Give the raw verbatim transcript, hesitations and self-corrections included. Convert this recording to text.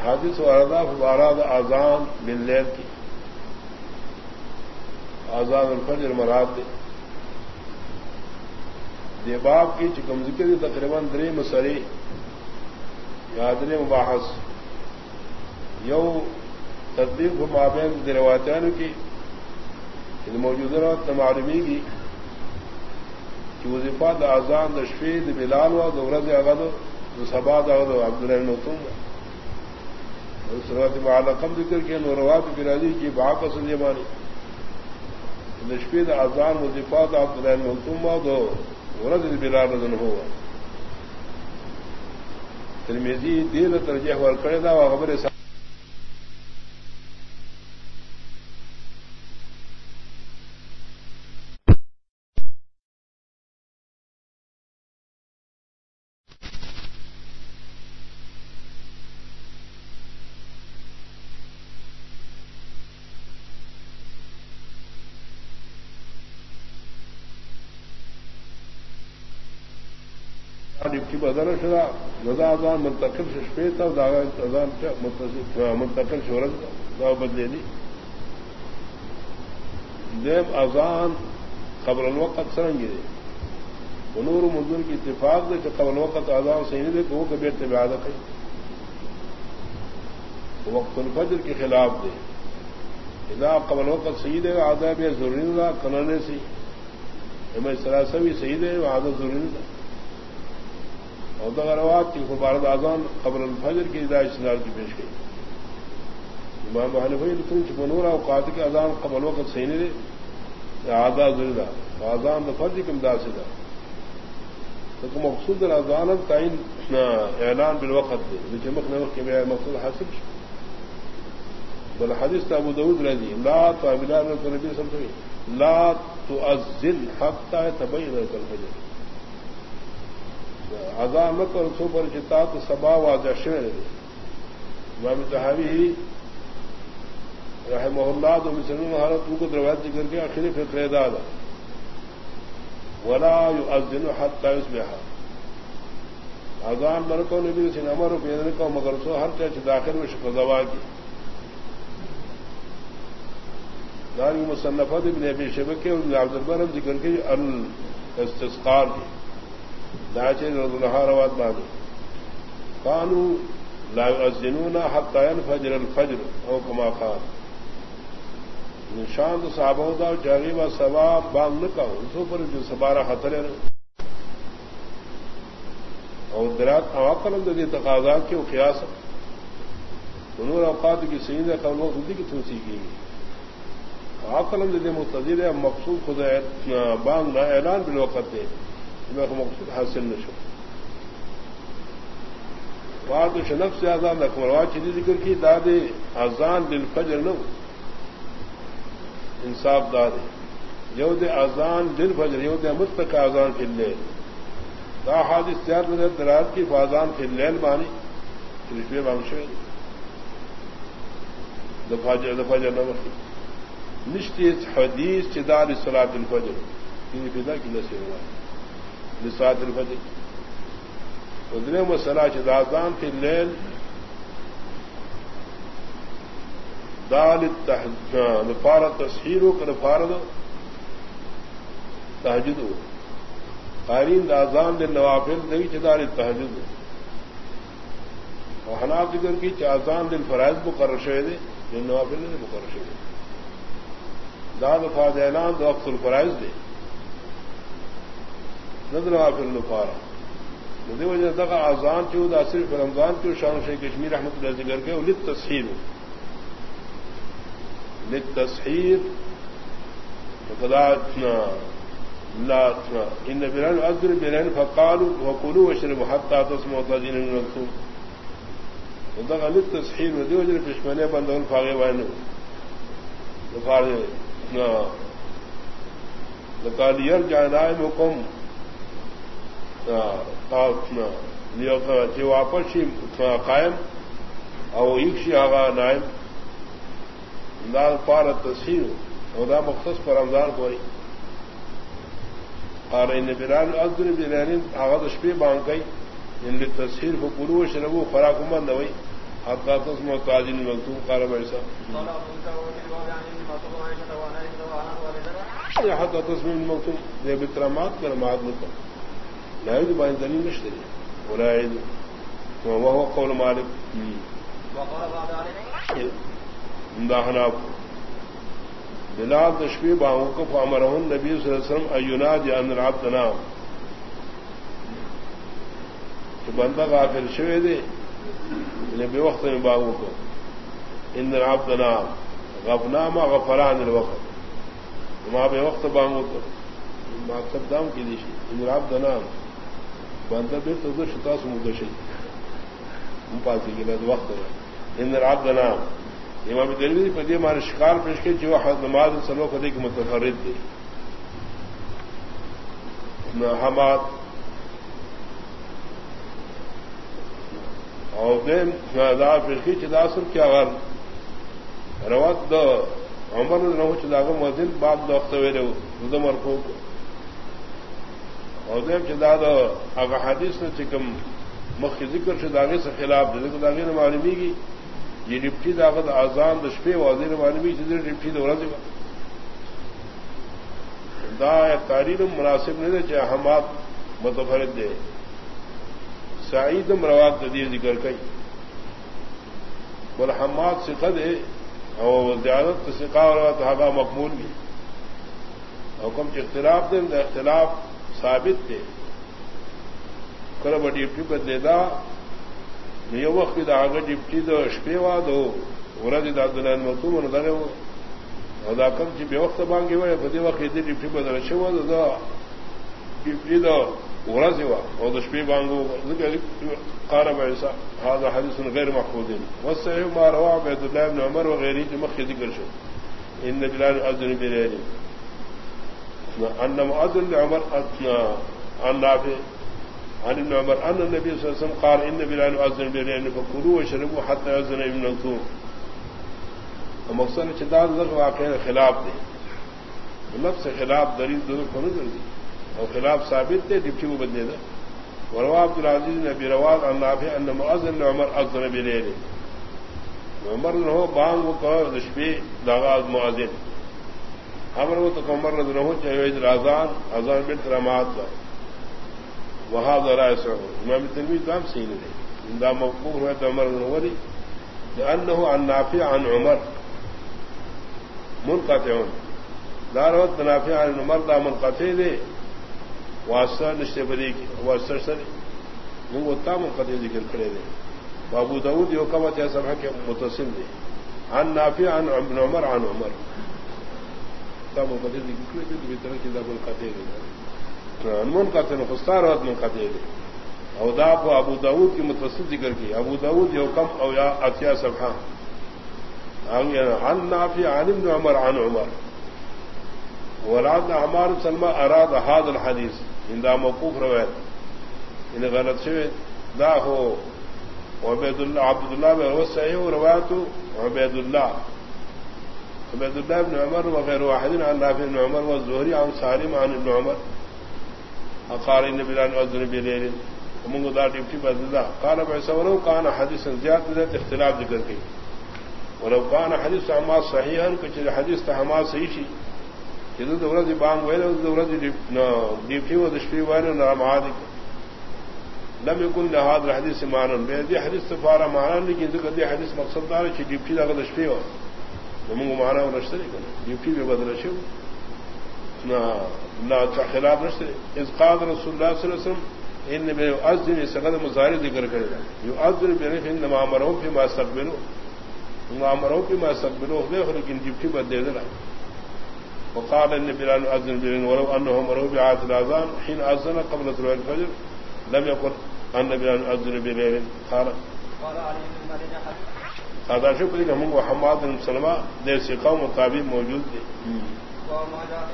حادث وردہ فباراد آزان باللیل کی آزان الفجر مراد دے دے باب کی چکم ذکر دی تقریباً دری مسری یا دری مباحث یو تدبیر کو مابین دی روایتان کی موجودہ روایت معلومی کی کہ وظیفہ دا آزان دا شفید بلال و دورز اغد و سباد اغد و عبداللہ نوتون سروت معلقم ذکر کے نوروات برادی کی باپ اصل جمانی نشفید آزان وظیفات عبداللہ نوتون و ورد بلال رضن ہوا ترمیزی دیر ترجیح ورکڑے دا و خبر سا کی بدل شدہ رضا اذان منتقل سے شپے تھا اذان منتقل شہرت دا بدلے دی دیم اذان قبل الوقت سرنگی دے نور منظور کی اتفاق دے کہ قبل الوقت اذان صحیح دے کہ وہ کبھی اتباع ہے وقت الفجر کے خلاف دے اذا قبل الوقت صحیح دے آدھا بھی ضروری نہ کنانے سے ہمیں سراسا بھی صحیح دے آدھا ضروری نہ اور دغروات کی خبارت آزان قبل الفجر کی ہدایت استدلال کی پیش گئی امام حنفی لکھن چپنور اوقات کے اذان قبل وقت صحیح نہیں دے آدھا ضرورا آزان فجر کی امداد سے تھا تو مقصود اذان تعین اعلان بالوقت دے چمک نمک کے مقصود حاصل بل حدیث ابو داؤد رضی لا تعبدان نبی صلی اللہ علیہ وسلم لا تؤذن حتى تبين لك الفجر اذان مت اور سو پر چتا تو سبا واضح شعر امام طحاوی ہی رحمہ اللہ دو مسلم حالت کو روایت ذکر کے آخری فقہ دادا ولا يؤذن حتى يصبح اذان مرکو نبی سے امر پیدن کو مگر سو ہر چیز داخل میں شفا دوا کی دار مصنفات ابن ابی شیبہ کے اور عبد البر ذکر کے الاستسقاء کی داچے رضوانہ روات بانی قالوا لا يؤذنون حتى ينفجر الفجر او كما قال نشان تو صحابہ دا جاغیب ثواب بام نہ کہو سو پر جو سبارہ خطر ہے اور درات عقل دے تقاضا کے قیاس انور اوقات کی سید قول خودی کی توصیح کی عقل دے مقتضی ہے مقصود خدا بام نہ اعلان بالوقت ہے مقصود حاصل نشو بات شنف سے آزان اکمروا چیزی ذکر کی دادے آزان بالفجر نو انصاف دادے یود آزان بالفجر یود امت تک آزان فی اللیل دا حادث تیار میں درات کی فاضان فی اللیل بانی رشوے بانشوے دفاجر دفاجر نمکی نشتی حدیث چدار صلاة الفجر تینی فیدا کی نسی ہوا لساعت الفجر ودنے مسئلہ چدازان فی اللیل دال نفار تصحیر کر فارد تہجد قارین دازان دل نوافل دئی چدار تہجد اور حناف ذکر کی چازان دل فرائض مقرر شوے دے دل نوافل نے مقرر شوے داد فاض اعلان دو وقت الفرائض دے ندرا پھر نفارا ندی وجہ دغا آزان چو دا صرف رمضان چو شان شیخ کشمیر رحمۃ اللہ ذکر کے لت تصحیر لت تصحیر فقدا لا ان بران اذر بران فقالوا وقولوا واشربوا حتى تسمعوا تاذين من الرسول دغا لت تصحیر ندی وجہ پشمنے بندون فاغے وانو فارے نا لقال يرجع نائمكم واپس قائم او ایکشی آغا نائم لال پار تصحیر ودا مختص پر رمضان کوئی قال ان بلال اذن بلال آغا شپے بان گئی ان تصحیر کو پورو شربو خوراک من دوئی حتى تسمع تاجين المكتوب قال عيسى حتى تسمع المكتوب یہ بترامات کرمات مطلب لا يجب ان دليل نشتري ولا يعيد وهو قول مالك وقال بعض عليه مداحنا بلال تشبيه باوقف امره النبي صلى الله عليه وسلم ان ينادي ان العبد نام کہ بندہ غافل شوے دے انہیں بے وقت میں باغوں کو ان العبد نام غفنامہ غفران الوقت ماں بے وقت باغوں کو مقصد دام کی دیشی ان العبد نام بندہ بے تو دو شتا سمودشی ہم پاسی کے لئے وقت ہے ان العبد نام امام دلوی پر یہ ہمارے شکار پیش کے جو حد نماز سلو کو دے کے متفرد دے حماد اور دین پیش کی چداسر کیا غر روات دو عمر نہ چداغ مدن باپ دوخت ویرے ردم اور کو اور دیم چدا دو اگر حدیث نے چکم مخ ذکر شداغے سے خلاف دے کو داغے نے معلومی کی یہ ڈپٹی داغت آزان دشپے وزیر معلومی چیزیں ڈپٹی دورہ دے گا دا تاریر مناسب نہیں دے چاہے حماد متفرد دے سعیدم روات دی ذکر کئی بل حماد سقد ہے اور زیادت سقا اور تحابہ مقبول بھی حکم کے اختلاف دے دا اختلاف ثابت تھے کرب ڈپٹی بدلے دا یہ وقت دا آگے ڈپٹی دو شپیوا دو ورد دا دلان مکتوب ندارے ہو اور دا کم چی بے وقت بانگی ہوئے بدے وقت دی ڈپٹی بدل شوا دا ڈپٹی دو ورد ہوا اور دشپی بانگو قال عيسى هذا حديث غير محفوظ والصحيح ما رواه عبد الله بن عمر وغيره مخ ذكر شو ان بلال اذن بليل ان مؤذن لعمر عن نافع عن ابن عمر ان النبي صلى الله عليه وسلم قال ان بلال اذن بليل فكلوا واشربوا حتى يأذن ابن منصور ومقصد شداد ذکر واقع خلاف دے نفس خلاف دلیل دونوں کو نہیں دی اور خلاف ثابت تھے ڈپٹی کو بدلے دا وروا عبد العزيز نبی رواد عن نافع ان مؤذن عمر اذن بليل عمر نو بانگ کو دشبی داغاز مؤذن امر وہ تو عمر نو چاہے اذان اذان بنت رمات وهذا لا يسع امام الترمذي دام صحیح نہیں دا موقوف ہے عمر نو لانه عن نافع عن عمر منقطع داروت نافع عن عمر دا منقطع دے واسطہ نشتے بری کی واسطہ سری وہ تام قطعی ذکر کرے دے ابو داؤد یہ کما چاہے سب ہے کہ متصل دے عن نافع عن ابن عمر عن عمر تام قطعی ذکر کرے دے بھی طرح کی دا منقطع دے منقطع خستار وقت منقطع دے او دا ابو داؤد کی متصل ذکر کی ابو داؤد یہ کم او یا اتیا صفحہ عن نافع عن ابن عمر عن عمر ولاد عمار سلمہ اراد هذا الحديث عند موقوف روایت ان غلط شوی دا ہو عبید اللہ عبد اللہ میں هو صحیح روایت عبید اللہ عبید اللہ بن عمر وغير واحد عن نافع بن عمر والزهري عن سالم عن ابن عمر قال ان بلال اذن بليل ومن ذا ڈپٹی بدلا قال بيسورو كان حديثا زياده اختلاف ذکر کی ولو كان حديث عما صحيحا کچھ حدیث تہما صحیح شی جدو دورت بانگ ویلے دورت ڈیپٹی و دشپی ویلے نرمعادی لم يكن لهذا الحديث معنى بهذه حديث تفارا معنى لیکن ذکر دی حدیث مقصد دار چھ ڈیپٹی دا دشپی ہو نمو معنی ورشتری کرنے ڈیپٹی بھی بدل شو نا لا خلاف نشتری اذ قال رسول اللہ صلی اللہ علیہ وسلم ان میں يؤذن سقد مظاہر ذکر کرے گا يؤذن بنفع انما امره فيما استقبلوا انما امره فيما استقبلوا لیکن ڈیپٹی بدل دے وقال ان بلال اذن بلال ولو انه مروا بعاد الاذان حين اذن قبل طلوع الفجر لم يقل ان بلال اذن بلال قال قال علي بن مدينه هذا شكر لهم وحماد بن سلمہ جیسے قوم تابع موجود تھے